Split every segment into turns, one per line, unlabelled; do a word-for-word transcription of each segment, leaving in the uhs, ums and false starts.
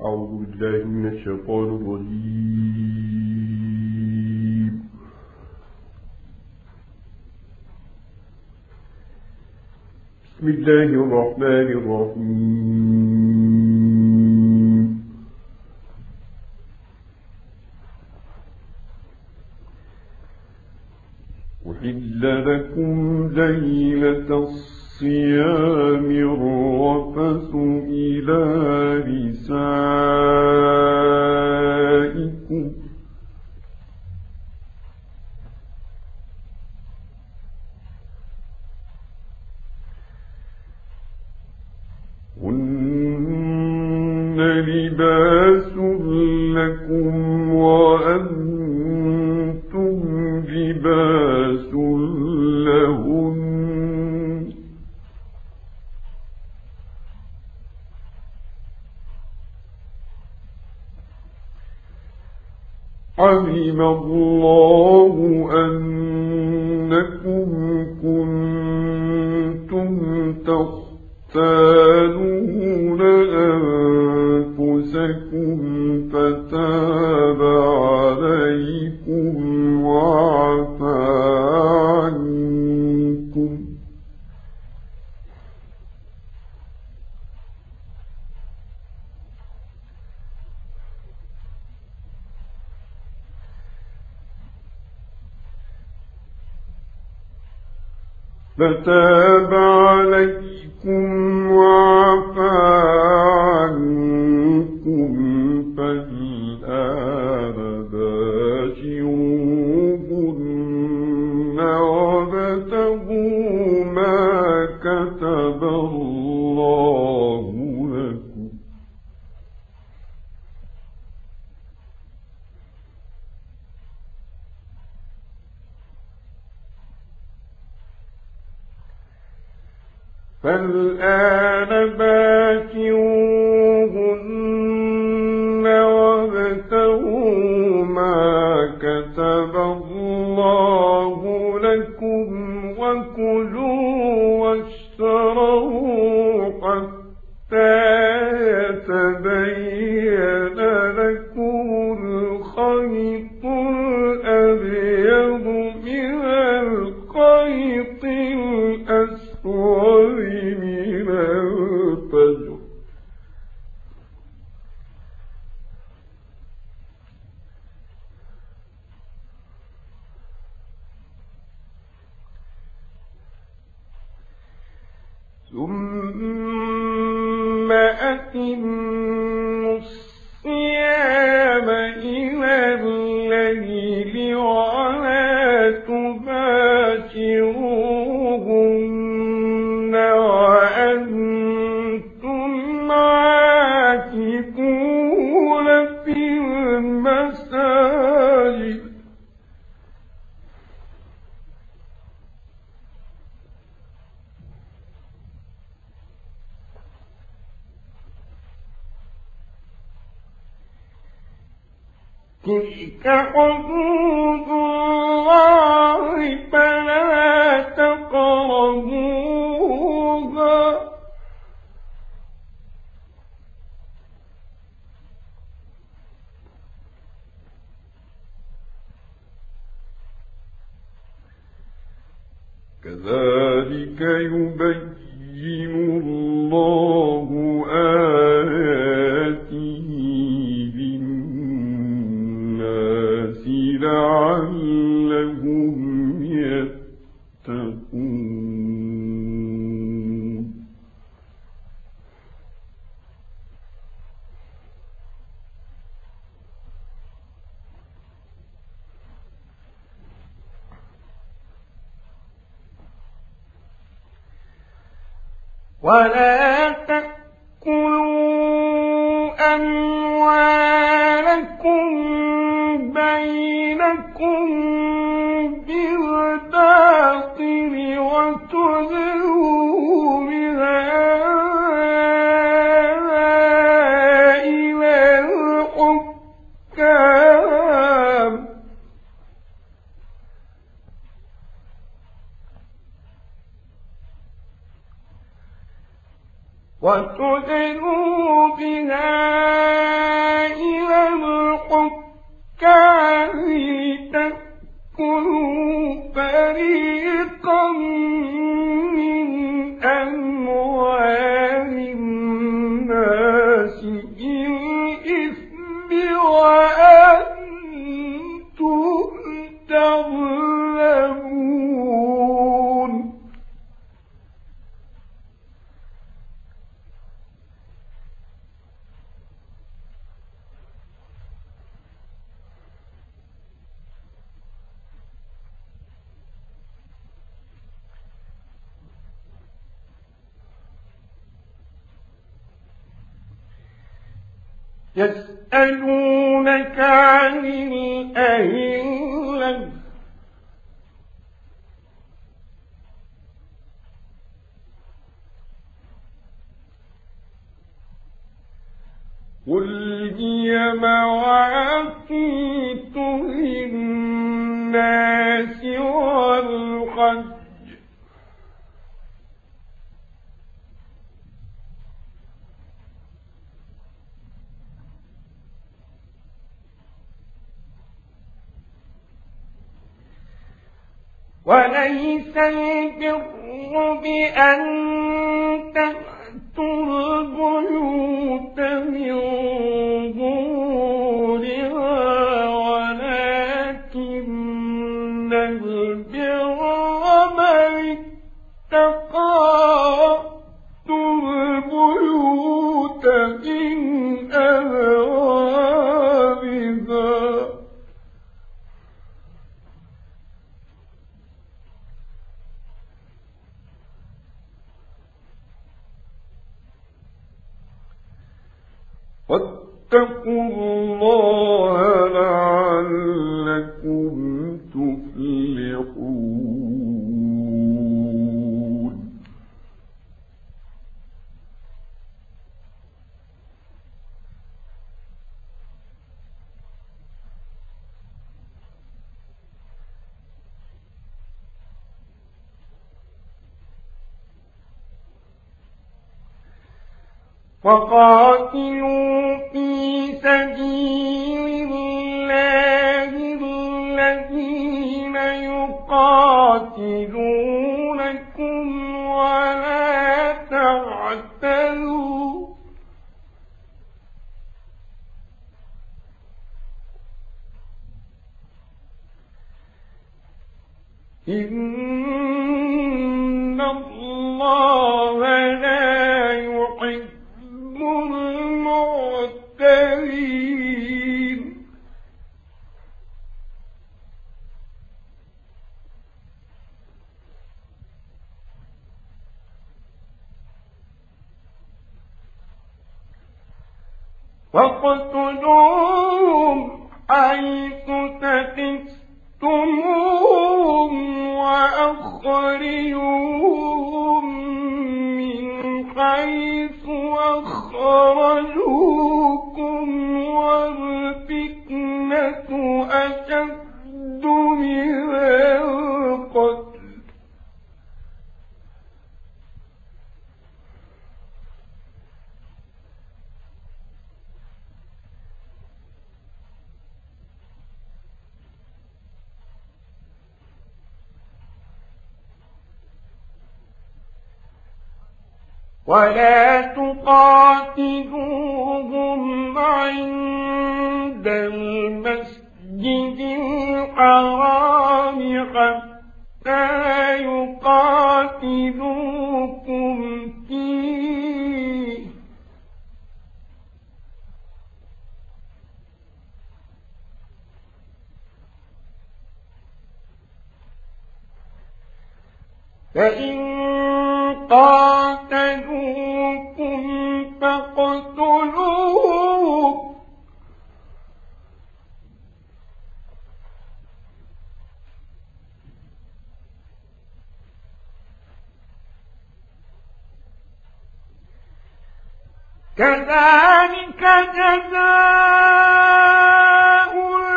أعوذ بالله من الشيطان الرجيم. بسم الله الرحمن الرحيم. أحل لكم ليلة الصيام الرفث إلى نسائكم هن لباس لكم وأنتم لباس لهن علم الله أنكم كنتم تختانون أنفسكم فتاب عليكم وعفى عنكم فتاب عليكم وعفى عنكم فالآن باشروهن وابتغوا ما كتب الله لكم فالآن باشروهن وابتغوا ما كتب الله لكم وكلوا واشربوا حتى يتبين لكم الخيط الأبيض من الخيط الأسود من الفجر ثم أتموا الصيام إلى الليل ولا تباشروهن وأنتم عاكفون في المساجد تلك حدود الله فلا تقربوها كذلك يبين الله آياته للناس لعلهم يتقون ولا تأكلوا أموالكم بينكم بالباطل وتدلوا بها إلى الحكام وتدلوا بها يسألونك عن الأهلة قل هي مواقيت للناس والحج وليس البر بأن تأتوا البيوت من ظهورها ولكن البر من اتقى البيوت من أبوابها واتقوا الله لعلكم تفلحون وقاتلوا في سبيل الله الذين يقاتلونكم ولا تعتدوا إن الله لا يحب المعتدين واقتلوهم حيث ثقفتموهم وأخرجوهم من حيث أخرجوكم والفتنة أشد من القتل ولا تقاتلوهم عند المسجد الحرام حتى يقاتلوكم فيه فإن قاتلوكم فاقتلوهم كذلك جزاء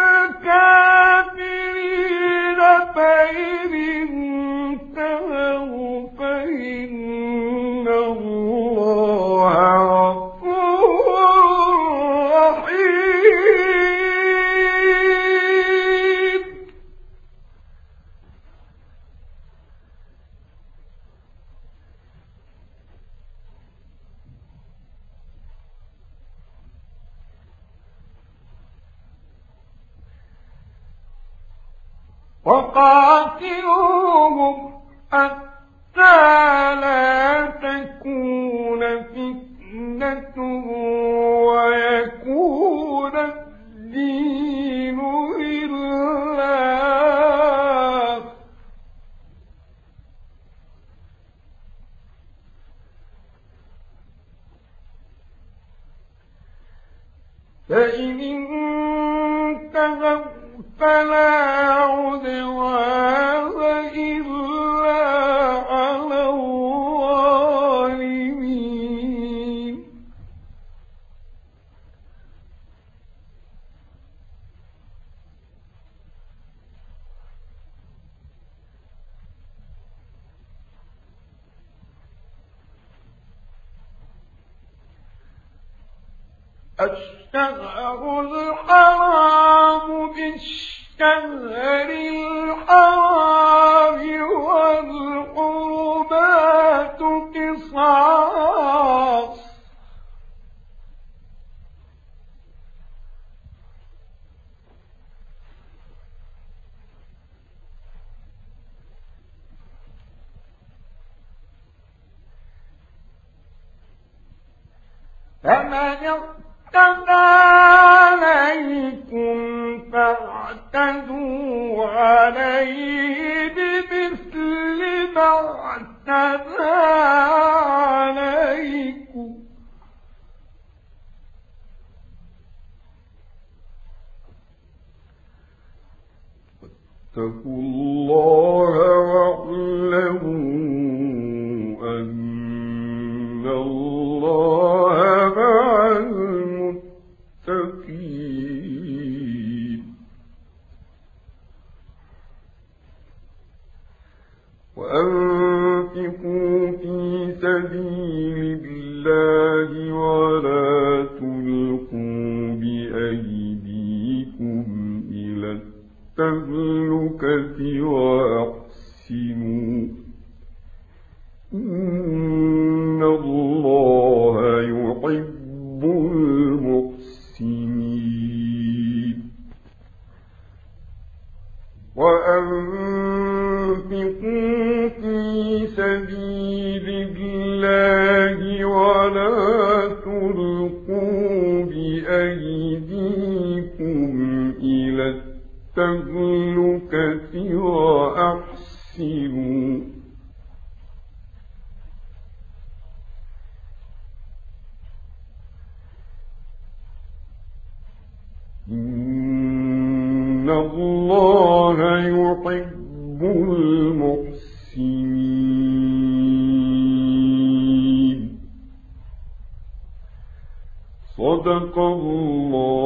الكافرين فإن انتهوا فإن الله غفور رحيم وقاتلوهم حتى لا تكون فتنة ويكون الدين لله فإن انتهوا فلا عدوان إلا على الظالمين الشهر الحرام بالشهر الحرام والحرمات قصاص فمن اعتدى عليكم فاعتدوا عليه بمثل ما اعتدى عليكم واتقوا الله واعلموا أن الله مع المتقين وأنفقوا في سبيل الله ولا تلقوا بأيديكم إلى التهلكة وأحسنوا إن الله يحب المحسنين وأنفقوا في سبيل الله ولا تلقوا بأيديكم إلى التهلكة وأحسنوا إن الله يحب المحسنين صدق الله